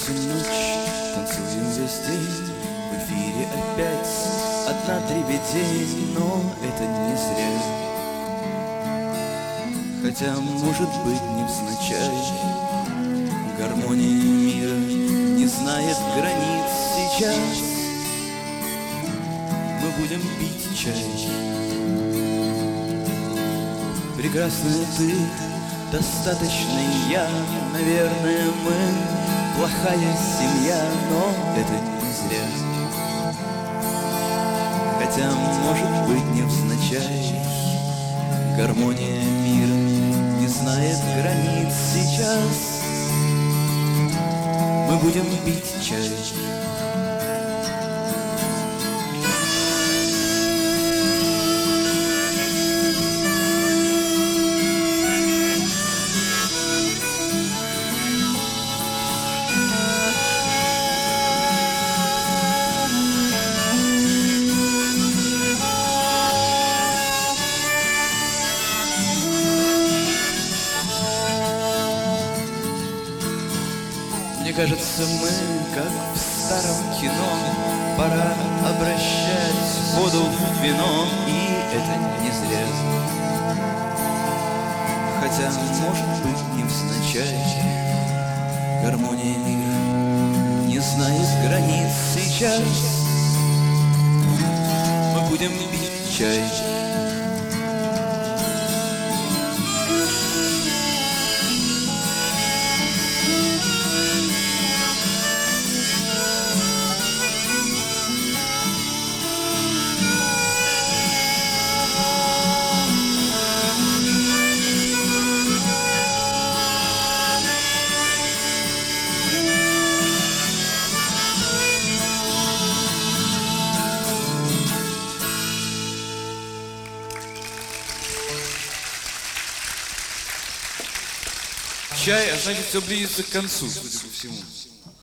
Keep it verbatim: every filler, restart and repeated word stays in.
всю ночь, танцуем весь день. В эфире опять одна дребедень, но это не зря. Хотя, может быть, невзначай, гармония мира не знает границ. Сейчас мы будем пить чай. Прекрасная ты, достаточный я. Наверное, мы плохая семья, но это не зря. Хотя, может быть, невзначай, гармония мира не знает границ. Сейчас мы будем пить чай. Мне кажется, мы, как в старом кино, пора обращать воду в вино, и это не зря. Хотя, может быть, невзначай, гармония мира не знает границ. Сейчас мы будем пить чай. Чай, а значит, все близится к концу, судя по всему.